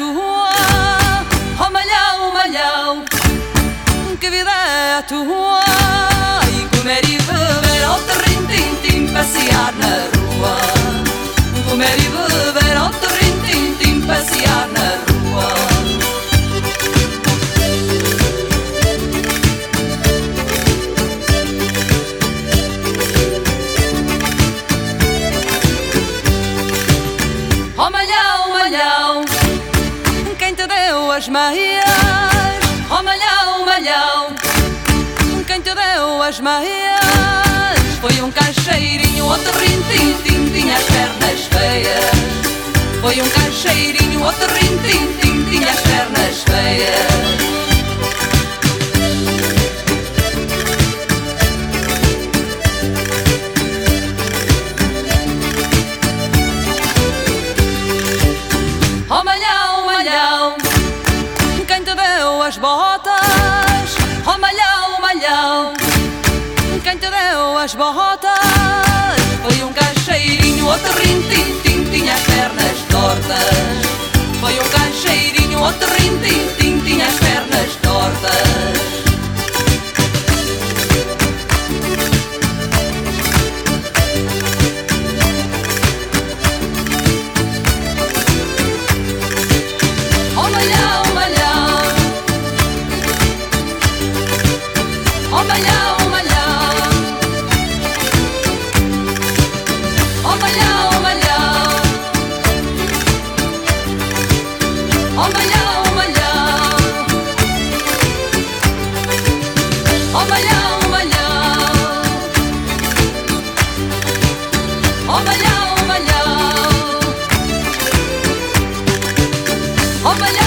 tua, oh malhão, malhão, que vida é a tua. E comer e beber ao terrim-tim-tim, passear na rua. Comer e beber ao terrim-tim-tim, passear na rua. Oh malhão, malhão, quem te deu as meias? Oh malhão, malhão, quem te deu as meias? Foi um caixeirinho, outro rim-tim-tim, tinha as pernas feias. Foi um caixeirinho, outro rim-tim-tim, tinha as pernas feias. Oh malhão, malhão, quem te deu as botas? Oh malhão, malhão, quem te deu as botas? Foi um caixeirinho, outro rim-tim-tim, tinha as pernas tortas. Foi um caixeirinho, outro rim-tim-tim, tinha as pernas tortas. Oh malhão, malhão, oh malhão, malhão, oh malhão, malhão, oh malhão, malhão, oh malhão, malhão, oh malhão, malhão, oh malhão.